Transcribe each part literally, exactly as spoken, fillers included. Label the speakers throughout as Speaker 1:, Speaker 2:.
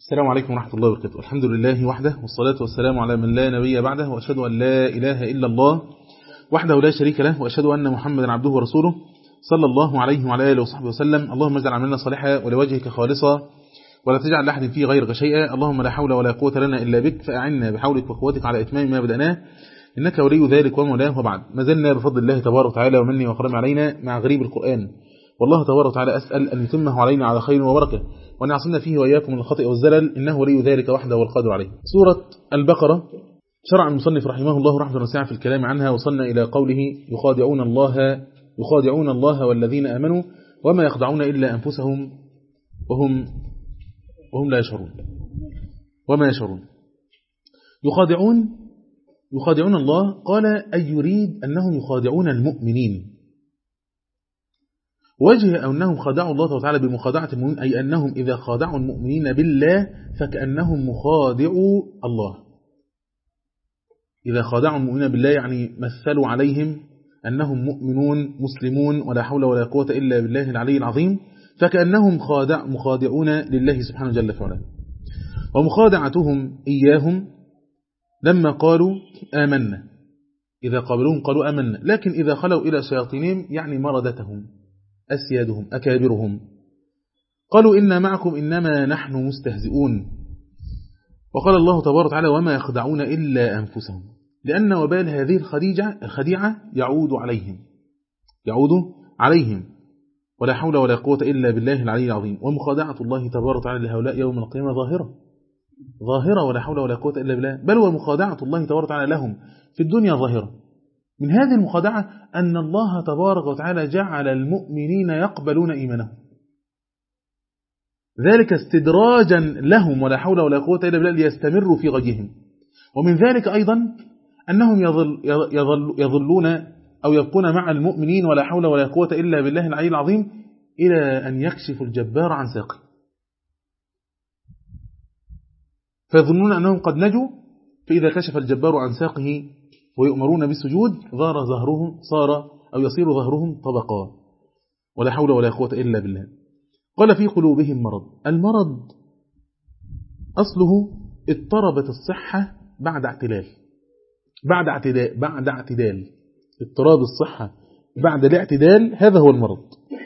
Speaker 1: السلام عليكم ورحمة الله وبركاته. الحمد لله وحده، والصلاة والسلام على من لا نبي بعده، وأشهد أن لا إله إلا الله وحده لا شريك له، وأشهد أن محمدا عبده ورسوله صلى الله عليه وعلى آله وصحبه وسلم. اللهم اجعل عملنا صالحا ولوجهك خالصا ولا تجعل لأحد فيه غيرك شيئا. اللهم لا حول ولا قوة لنا إلا بك، فأعنا بحولك وقوتك على إتمام ما بدأناه، إنك ولي ذلك ومولاه. وبعد، ما زلنا بفضل الله تبارك وتعالى ومنه وكرمه علينا مع غريب القرآن، والله تبارك وتعالى أسأل أن يتمه علينا على خير وبركة، وأن يعصمنا فيه وإياكم من الخطأ والزلل، إنه ولي ذلك وحده والقادر عليه. سورة البقرة شرع المصنف رحمه الله رحمة واسعة في الكلام عنها، وصلنا إلى قوله يخادعون الله يخادعون الله والذين آمنوا وما يخدعون إلا أنفسهم وهم وهم لا يشعرون وما يشعرون. يخادعون يخادعون الله، قال أي يريد أنهم يخادعون المؤمنين. وجه أنهم خادعوا الله تعالى بمخادعة المؤمنين، أي أنهم إذا خادعوا المؤمنين بالله فكأنهم مخادعوا الله. إذا خادعوا المؤمنين بالله يعني مثلوا عليهم أنهم مؤمنون مسلمون ولا حول ولا قوة إلا بالله العلي العظيم، فكأنهم خادع مخادعون لله سبحانه جل وعلا. ومخادعتهم إياهم لما قالوا آمنا، إذا قابلوهم قالوا آمنا، لكن إذا خلوا إلى شياطينهم يعني مردتهم أسيادهم أكابرهم قالوا إنا معكم إنما نحن مستهزئون. وقال الله تبارك وتعالى وما يخدعون إلا أنفسهم، لأن وبال هذه الخديعة الخديعة يعود عليهم يعود عليهم ولا حول ولا قوة إلا بالله العلي العظيم. ومخادعة الله تبارك وتعالى لهؤلاء يوم القيامة ظاهرة ظاهرة ولا حول ولا قوة إلا بالله، بل ومخادعة الله تبارك وتعالى لهم في الدنيا ظاهرة. من هذه المخادعة أن الله تبارك وتعالى جعل المؤمنين يقبلون إيمانهم، ذلك استدراجا لهم ولا حول ولا قوة إلا بالله ليستمروا في غيهم. ومن ذلك أيضا أنهم يظل يظل يظلون أو يبقون مع المؤمنين ولا حول ولا قوة إلا بالله العلي العظيم إلى أن يكشف الجبار عن ساقه، فيظنون أنهم قد نجوا، فإذا كشف الجبار عن ساقه ويؤمرون بالسجود ظهر ظهرهم صار أو يصير ظهرهم طبقا ولا حول ولا قوة إلا بالله. قال في قلوبهم مرض. المرض أصله اضطربت الصحة بعد اعتلال بعد اعتدال بعد اعتدال اضطراب الصحة بعد الاعتدال، هذا هو المرض.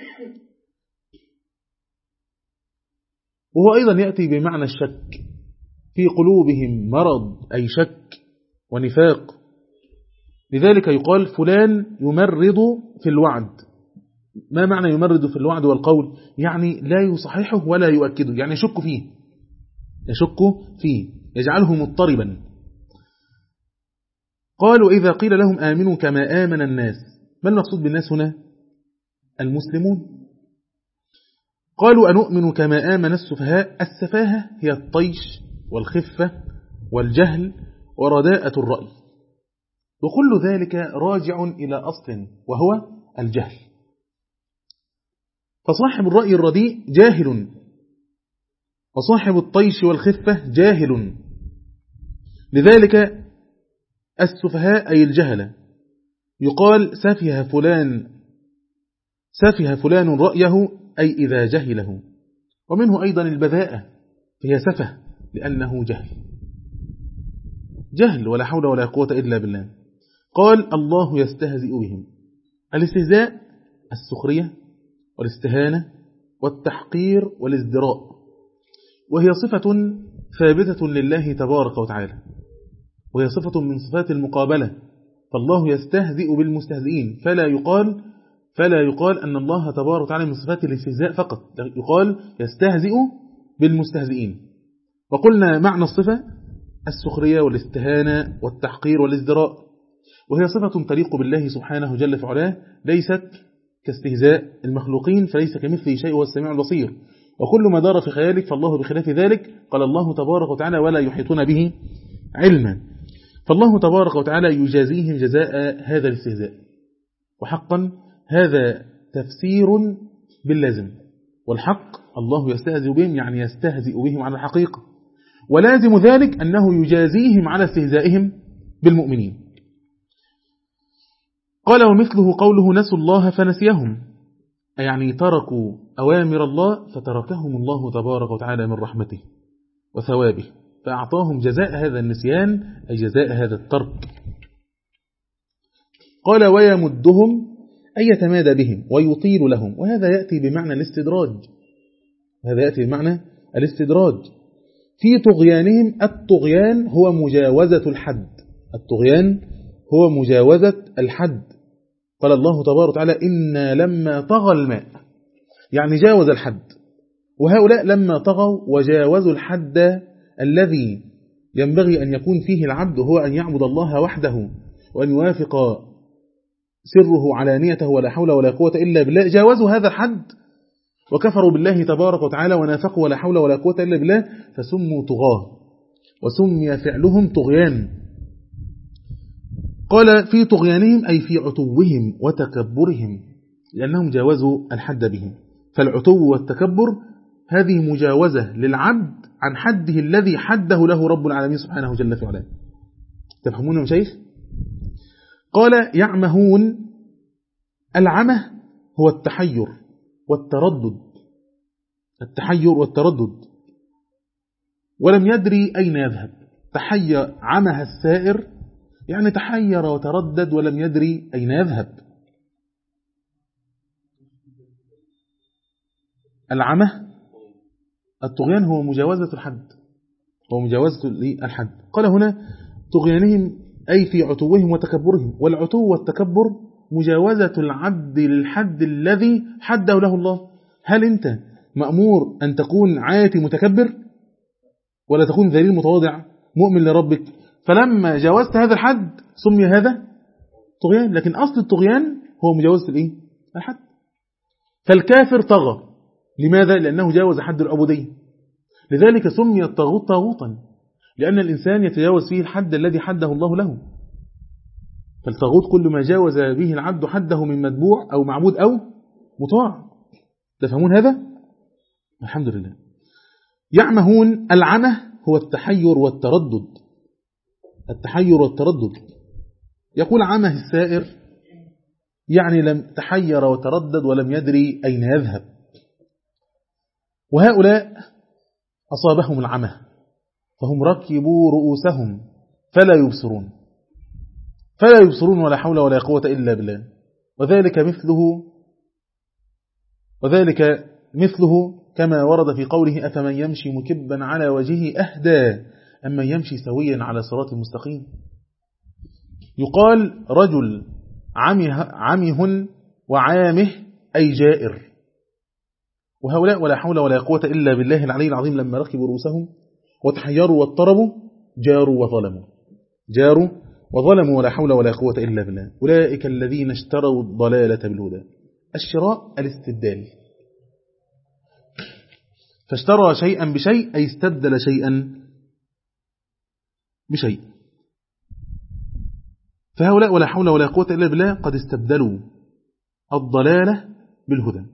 Speaker 1: وهو أيضا يأتي بمعنى الشك، في قلوبهم مرض أي شك ونفاق، لذلك يقال فلان يمرض في الوعد. ما معنى يمرض في الوعد والقول؟ يعني لا يصححه ولا يؤكده، يعني يشك فيه يشك فيه يجعله مضطربا. قالوا إذا قيل لهم آمنوا كما آمن الناس، ما المقصود بالناس هنا؟ المسلمون. قالوا أنؤمن كما آمن السفهاء. السفاهة هي الطيش والخفة والجهل ورداءة الرأي، وكل ذلك راجع إلى أصل وهو الجهل. فصاحب الرأي الرديء جاهل، وصاحب الطيش والخفة جاهل، لذلك السفهاء أي الجهل يقال سفه فلان سفه فلان رأيه أي إذا جهله. ومنه أيضا البذاءة، فهي سفه لأنه جهل جهل ولا حول ولا قوة إلا بالله. قال الله يستهزئ بهم. الاستهزاء السخرية والاستهانة والتحقير والازدراء، وهي صفة ثابتة لله تبارك وتعالى، وهي صفة من صفات المقابلة. فالله يستهزئ بالمستهزئين، فلا يقال فلا يقال أن الله تبارك وتعالى من صفات الاستهزاء فقط، يقال يستهزئ بالمستهزئين. وقلنا معنى الصفة السخرية والاستهانة والتحقير والازدراء، وهي صفة تليق بالله سبحانه جل وعلا، ليست كاستهزاء المخلوقين، فليس كمثله شيء هو السميع البصير. وكل ما دار في خيالك فالله بخلاف ذلك. قال الله تبارك وتعالى ولا يحيطون به علما. فالله تبارك وتعالى يجازيهم جزاء هذا الاستهزاء، وحقا هذا تفسير باللازم. والحق الله يستهزئ بهم يعني يستهزئ بهم على الحقيقة، ولازم ذلك أنه يجازيهم على استهزائهم بالمؤمنين. قال ومثله قوله نسوا الله فنسيهم، يعني تركوا أوامر الله فتركهم الله تبارك وتعالى من رحمته. وثوابه، فأعطاهم جزاء هذا النسيان أي جزاء هذا الترك. قال ويمدهم أي يتمادى بهم ويطيل لهم، وهذا يأتي بمعنى الاستدراج، هذا يأتي بمعنى الاستدراج في طغيانهم. الطغيان هو مجاوزة الحد، الطغيان هو مجاوزة الحد. قال الله تبارك وتعالى إنا لما طغى الماء، يعني جاوز الحد، وهؤلاء لما طغوا وجاوزوا الحد الذي ينبغي أن يكون فيه العبد هو أن يعبد الله وحده وأن يوافق سره علانيته ولا حول ولا قوة إلا بالله، جاوزوا هذا الحد وكفروا بالله تبارك وتعالى ونافقوا ولا حول ولا قوة إلا بالله، فسموا طغاة وسمي فعلهم طغيان. قال في طغيانهم أي في عتوهم وتكبرهم، لأنهم جاوزوا الحد بهم. فالعتو والتكبر هذه مجاوزة للعبد عن حده الذي حده له رب العالمين سبحانه جل في علاه. تفهمون يا شيخ؟ قال يعمهون، العمه هو التحير والتردد، التحير والتردد، ولم يدري أين يذهب. تحير عمه السائر، يعني تحير وتردد ولم يدري أين يذهب. العمه الطغيان هو مجاوزة الحد، هو مجاوزة الحد. قال هنا طغيانهم أي في عتوهم وتكبرهم، والعتو والتكبر مجاوزة العبد للحد الذي حده له الله. هل أنت مأمور أن تكون عاتي متكبر ولا تكون ذليل متواضع مؤمن لربك؟ فلما جاوزت هذا الحد سمي هذا طغيان، لكن أصل الطغيان هو مجاوزة الإيه؟ الحد. فالكافر طغى، لماذا؟ لأنه جاوز حد العبودية، لذلك سمي الطاغوت طاغوتا، لأن الإنسان يتجاوز فيه الحد الذي حده الله له. فالطاغوت كل ما جاوز به العبد حده من متبوع أو معبود أو مطاع. تفهمون هذا؟ الحمد لله. يعمهون، العمه هو التحير والتردد، التحير والتردد. يقول عمه السائر، يعني لم تحير وتردد ولم يدري أين يذهب. وهؤلاء أصابهم العمه فهم ركبوا رؤوسهم فلا يبصرون، فلا يبصرون ولا حول ولا قوة إلا بالله. وذلك مثله وذلك مثله كما ورد في قوله أفمن يمشي مكبا على وجهه أهدى أمن يمشي سويا على صراط مستقيم. يقال رجل عمه, عمه وعامه أي جائر. وهؤلاء ولا حول ولا قوة إلا بالله العلي العظيم لما ركبوا رؤوسهم وتحيروا واضطربوا جاروا وظلموا، جاروا وظلموا ولا حول ولا قوة إلا بالله. أولئك الذين اشتروا الضلالة بالهدى. الشراء الاستبدال، فاشترى شيئا بشيء أي استبدل شيئا بشيء. فهؤلاء ولا حول ولا قوة إلا بالله قد استبدلوا الضلالة بالهدى.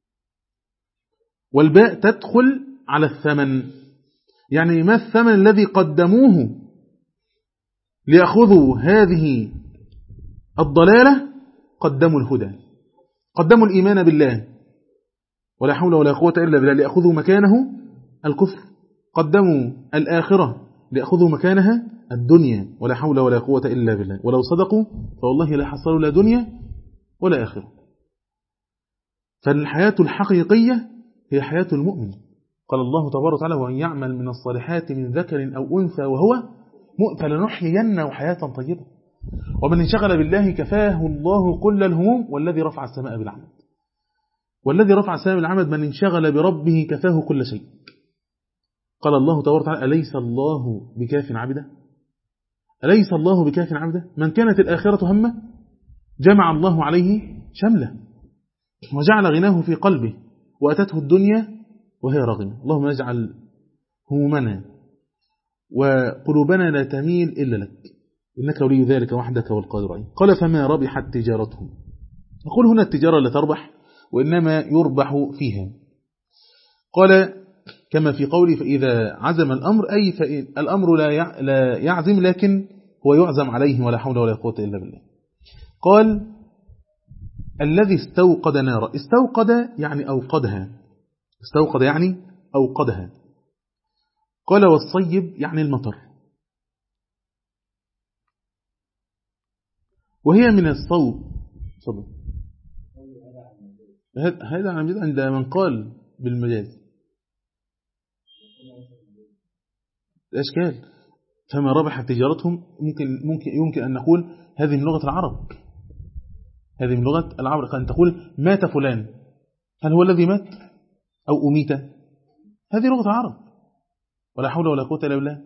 Speaker 1: والباء تدخل على الثمن، يعني ما الثمن الذي قدموه ليأخذوا هذه الضلالة؟ قدموا الهدى، قدموا الإيمان بالله ولا حول ولا قوة إلا بالله ليأخذوا مكانه الكفر، قدموا الآخرة ليأخذوا مكانها الدنيا ولا حول ولا قوة إلا بالله. ولو صدقوا فوالله لا حصلوا لا دنيا ولا آخرة. فالحياة الحقيقية هي حياة المؤمن. قال الله تبارك وتعالى وأن يعمل من الصالحات من ذكر أو أنثى وهو مؤمن فلنحيينه حياة طيبة. ومن انشغل بالله كفاه الله كل الهموم والذي رفع السماء بالعمد، والذي رفع السماء بالعمد من انشغل بربه كفاه كل شيء. قال الله تبارك وتعالى أليس الله بكاف عبده، أليس الله بكاف عبده. من كانت الآخرة همه جمع الله عليه شمله وجعل غناه في قلبه وأتته الدنيا وهي رغمة. اللهم اجعل همومنا وقلوبنا لا تميل إلا لك إنك ولي ذلك وحدك والقادر عليه. قال فما ربحت تجارتهم. نقول هنا التجارة لا تربح وإنما يربح فيها. قال كما في قوله فإذا عزم الأمر، أي فإن الأمر لا يعزم لكن هو يعزم عليه ولا حول ولا قوة إلا بالله. قال الذي استوقد نارا، استوقد يعني أوقدها، استوقد يعني أوقدها. قال والصيب يعني المطر، وهي من الصوب. صدق. هذا عن جد عند من قال بالمجاز الأشكال، فما ربح تجارتهم ممكن ممكن يمكن أن نقول هذه من لغة العرب، هذه من لغة العرب. أن تقول مات فلان، هل هو الذي مات أو أميت؟ هذه لغة العرب، ولا حول ولا قوة إلا بالله.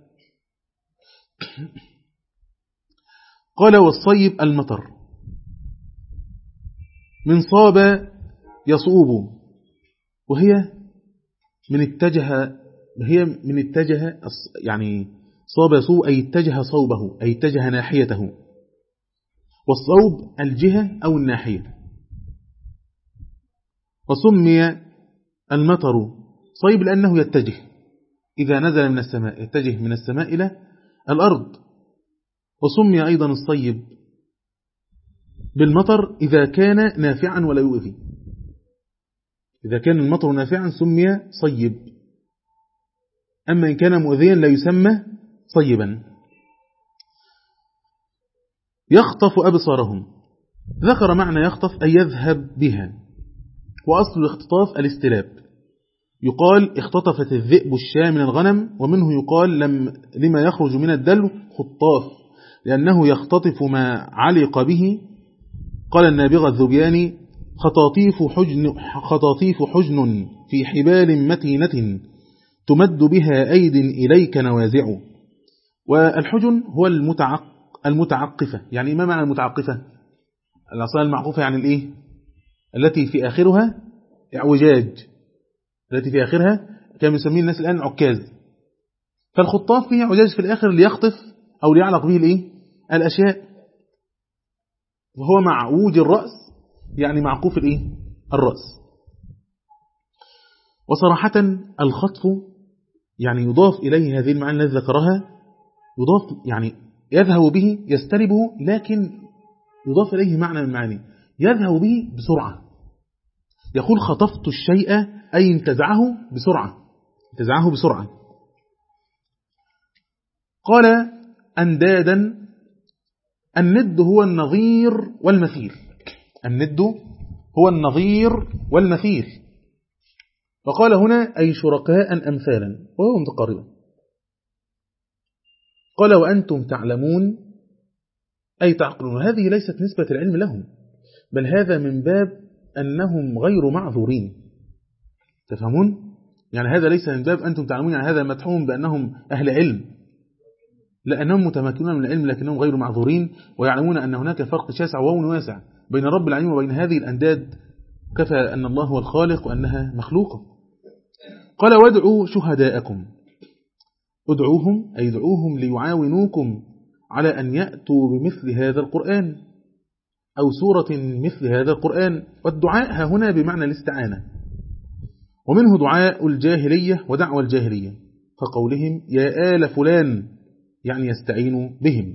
Speaker 1: قال والصيب المطر، من صاب يصوب، وهي من اتجه، هي من اتجه يعني صاب يصوب أي اتجه صوبه أي اتجه ناحيته، والصوب الجهة أو الناحية. وسمي المطر صيب لأنه يتجه إذا نزل من السماء، يتجه من السماء إلى الأرض. وسمي أيضا الصيب بالمطر إذا كان نافعا ولا يؤذي، إذا كان المطر نافعا سمي صيب، أما إن كان مؤذيا لا يسمى صيبا. يخطف أبصارهم، ذكر معنى يخطف أي يذهب بها، وأصل الاختطاف الاستلاب، يقال اختطفت الذئب الشاة من الغنم، ومنه يقال لم لما يخرج من الدلو خطاف لأنه يختطف ما علق به. قال النابغة الذبياني خطاطيف حجن, خطاطيف حجن في حبال متينة تمد بها أيد إليك نوازع. والحجن هو المتعق المتعقفة، يعني ما معنى المتعقفة؟ العصاية المعقوفة يعني الإيه؟ التي في آخرها اعوجاج، التي في آخرها كانوا يسميه الناس الآن عكاز. فالخطاف فيه اعوجاج في الآخر ليخطف أو ليعلق به الإيه؟ الأشياء، وهو معوج الرأس يعني معقوف الإيه؟ الرأس. وصراحة الخطف يعني يضاف إليه هذه المعاني التي ذكرها، يضاف يعني يذهب به يستلبه، لكن يضاف إليه معنى من المعاني يذهب به بسرعة. يقول خطفت الشيء أي انتزعه بسرعة، انتزعه بسرعة. قال أندادا، الند هو النظير والمثيل، الند هو النظير والمثيل. وقال هنا أي شركاء أمثالا، وهو متقاربا. قال وأنتم تعلمون أي تعقلون، هذه ليست نسبة العلم لهم، بل هذا من باب أنهم غير معذورين. تفهمون؟ يعني هذا ليس من باب أنتم تعلمون يعني هذا مدحوهم بأنهم أهل علم، لأنهم متمكنون من العلم لكنهم غير معذورين، ويعلمون أن هناك فرق شاسع وواسع بين رب العالمين وبين هذه الأنداد، كفى أن الله هو الخالق وأنها مخلوقة. قال وادعوا شهداءكم، ادعوهم أي ادعوهم ليعاونوكم على أن يأتوا بمثل هذا القرآن أو سورة مثل هذا القرآن. والدعاء ها هنا بمعنى الاستعانة، ومنه دعاء الجاهلية ودعوة الجاهلية، فقولهم يا آل فلان يعني يستعينوا بهم.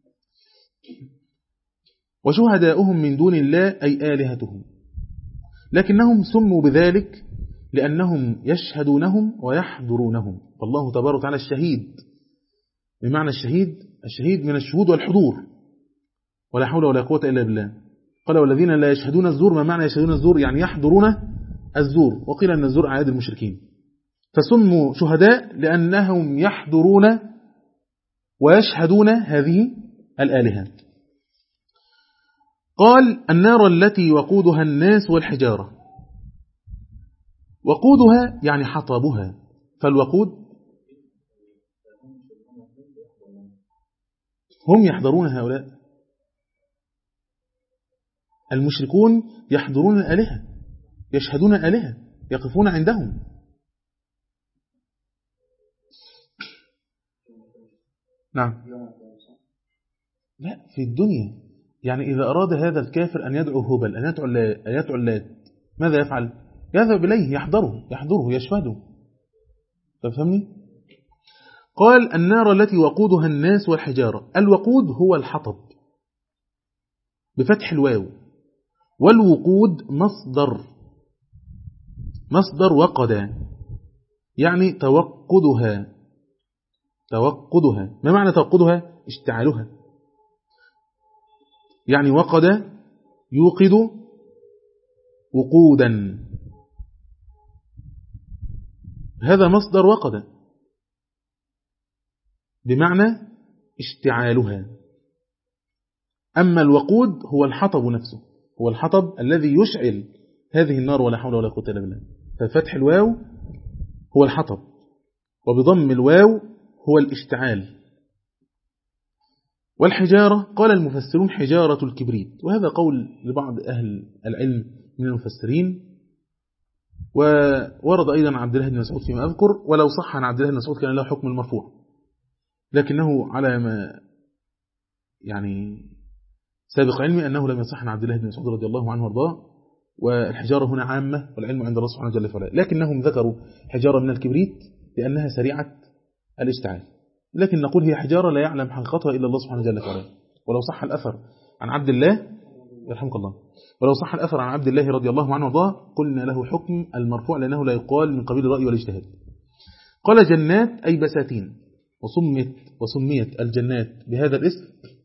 Speaker 1: وشهداؤهم من دون الله أي آلهتهم، لكنهم سموا بذلك لأنهم يشهدونهم ويحضرونهم، فالله تبارك وتعالى الشهيد، بمعنى الشهيد الشهيد من الشهود والحضور، ولا حول ولا قوة إلا بالله. قال والذين لا يشهدون الزور، ما معنى يشهدون الزور؟ يعني يحضرون الزور، وقيل أن الزور أعياد المشركين. فسموا شهداء لأنهم يحضرون ويشهدون هذه الآلهة. قال النار التي وقودها الناس والحجارة، وقودها يعني حطبها، فالوقود هم يحضرون، هؤلاء المشركون يحضرون الآلهة، يشهدون الآلهة، يقفون عندهم. نعم، لا في الدنيا، يعني إذا أراد هذا الكافر أن يدعو هبل، أن يدعو أن يدعو اللات، ماذا يفعل؟ يذهب إليه يحضره يحضره يشهده. تفهمني؟ قال النار التي وقودها الناس والحجارة، الوقود هو الحطب بفتح الواو، والوقود مصدر مصدر وقدا يعني توقدها توقدها. ما معنى توقدها؟ اشتعالها، يعني وقد يوقد وقودا، هذا مصدر وقد بمعنى اشتعالها. أما الوقود هو الحطب نفسه، هو الحطب الذي يشعل هذه النار، ولا حول ولا قوة إلا بالله. ففتح الواو هو الحطب، وبضم الواو هو الاشتعال. والحجارة قال المفسرون حجارة الكبريت، وهذا قول لبعض أهل العلم من المفسرين. وورد أيضا عن عبد الله بن مسعود فيما أذكر، ولو صح عن عبد الله بن مسعود كان له حكم المرفوع، لكنه على ما يعني سابق علمي أنه لم يصح عن عبد الله بن مسعود رضي الله عنه وارضاه. والحجارة هنا عامة، والعلم عند الله سبحانه جل وعلا، لكنهم ذكروا حجارة من الكبريت لأنها سريعة الاشتعال، لكن نقول هي حجارة لا يعلم حقيقتها إلا الله سبحانه جل وعلا. ولو صح الأثر عن عبد الله يرحمك الله، ولو صح الأثر عن عبد الله رضي الله عنه وارضاه قلنا له حكم المرفوع، لأنه لا يقال من قبيل الرأي والاجتهاد. قال جنات أي بساتين، وسميت, وسميت الجنات بهذا الاسم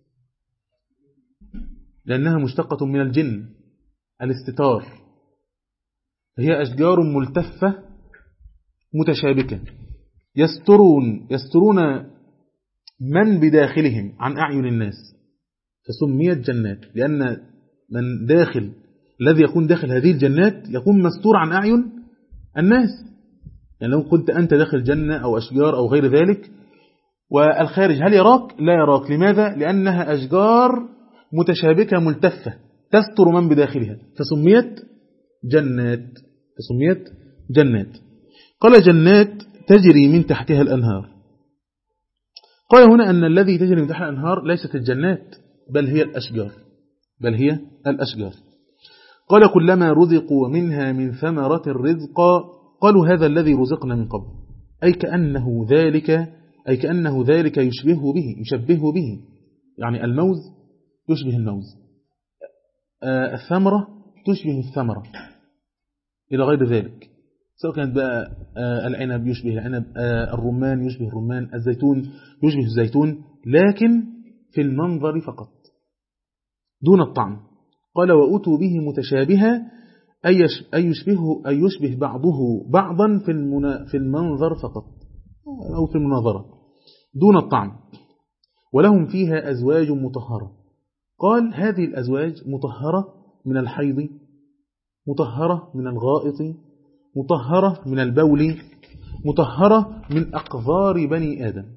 Speaker 1: لأنها مشتقة من الجن الاستتار، هي أشجار ملتفة متشابكة يسترون يسترون من بداخلهم عن أعين الناس، فسميت جنات لأن من داخل الذي يكون داخل هذه الجنات يكون مستور عن أعين الناس. يعني لو كنت أنت داخل جنة أو أشجار أو غير ذلك، والخارج هل يراك؟ لا يراك. لماذا؟ لأنها أشجار متشابكة ملتفة تستر من بداخلها، فسميت جنات فسميت جنات. قال جنات تجري من تحتها الأنهار. قال هنا أن الذي تجري من تحتها الأنهار ليست الجنات، بل هي الأشجار بل هي الأشجار. قال كلما رزقوا منها من ثمرة رزقا قالوا هذا الذي رزقنا من قبل، أي كأنه ذلك أي كأنه ذلك يشبهه به يشبهه به يعني الموز يشبه الموز، آه الثمرة تشبه الثمرة إلى غير ذلك، سواء كانت بقى آه العنب يشبه العنب، آه الرمان يشبه الرمان، الزيتون يشبه الزيتون، لكن في المنظر فقط دون الطعم. قال وأتوا به متشابها أي يشبه, أي يشبه بعضه بعضا في, في المنظر فقط أو في المناظرة دون الطعم. ولهم فيها أزواج مطهرة. قال هذه الأزواج مطهرة من الحيض، مطهرة من الغائط، مطهرة من البول، مطهرة من أقذار بني آدم.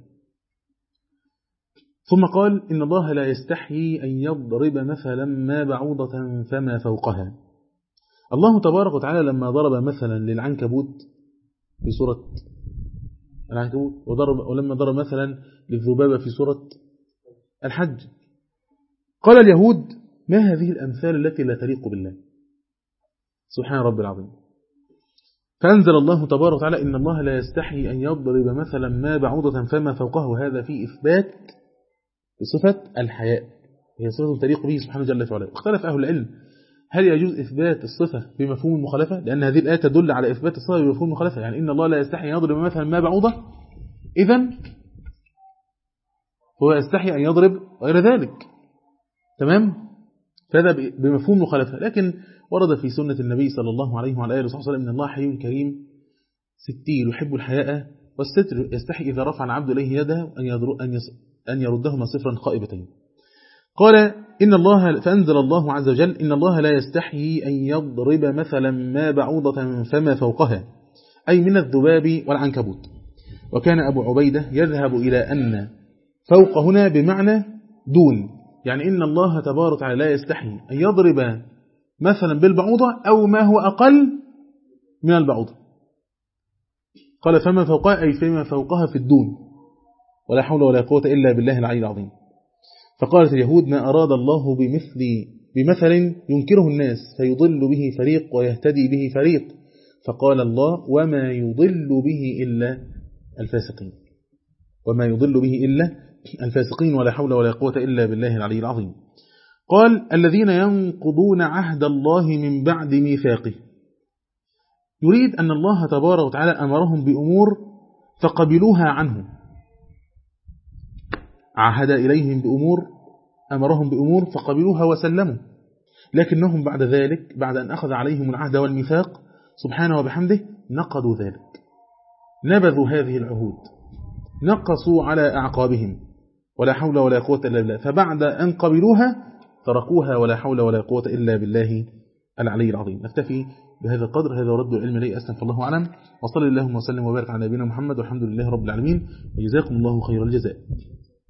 Speaker 1: ثم قال إن الله لا يستحيي أن يضرب مثلا ما بعوضة فما فوقها. الله تبارك وتعالى لما ضرب مثلا للعنكبوت في سورة العنكبوت، وضرب ولما ضرب مثلا للذبابة في سورة الحج، قال اليهود ما هذه الأمثال التي لا تليق بالله سبحان رب العظيم. فأنزل الله تبارك وتعالى إن الله لا يستحي أن يضرب مثلا ما بعوضة فما فوقه، وهذا في إثبات صفة الحياء، هي صفة تليق به سبحانه جل وعلا. اختلف أهل العلم هل يجوز إثبات الصفة بمفهوم المخالفة، لأن هذه الآية تدل على إثبات الصفة بمفهوم المخالفة، يعني إن الله لا يستحي أن يضرب مثلا ما بعوضة، إذن هو يستحي أن يضرب غير ذلك، تمام؟ فهذا بمفهوم المخالفة. لكن ورد في سنة النبي صلى الله عليه وعلى آله وصحبه وسلم إن الله حي كريم ستير يحب الحياء والستر، يستحي إذا رفع العبد إليه يده أن يردهما صفرا خائبتين. قال إن الله فأنزل الله عز وجل إن الله لا يستحي أن يضرب مثلا ما بعوضة فما فوقها، أي من الذباب والعنكبوت. وكان أبو عبيدة يذهب إلى أن فوق هنا بمعنى دون، يعني إن الله تبارك وتعالى لا يستحي أن يضرب مثلا بالبعوضة أو ما هو أقل من البعوضة. قال فما فوقها أي فيما فوقها في الدون، ولا حول ولا قوة إلا بالله العلي العظيم. فقالت اليهود ما أراد الله بمثل بمثل ينكره الناس فيضل به فريق ويهتدي به فريق، فقال الله وما يضل به إلا الفاسقين وما يضل به إلا الفاسقين ولا حول ولا قوة إلا بالله العلي العظيم. قال الذين ينقضون عهد الله من بعد ميثاقه، يريد أن الله تبارك وتعالى أمرهم بأمور فقبلوها عنه، عهد إليهم بأمور، أمرهم بأمور فقبلوها وسلموا، لكنهم بعد ذلك بعد أن أخذ عليهم العهد والميثاق سبحانه وبحمده نقضوا ذلك، نبذوا هذه العهود، نقصوا على أعقابهم، ولا حول ولا قوة إلا بالله. فبعد أن قبلوها تركوها، ولا حول ولا قوة إلا بالله العلي العظيم. نكتفي بهذا القدر. هذا ورد العلم لي أسلم، فالله أعلم، وصلى اللهم وسلم وبارك على نبينا محمد، والحمد لله رب العالمين، وجزاكم الله خير الجزاء.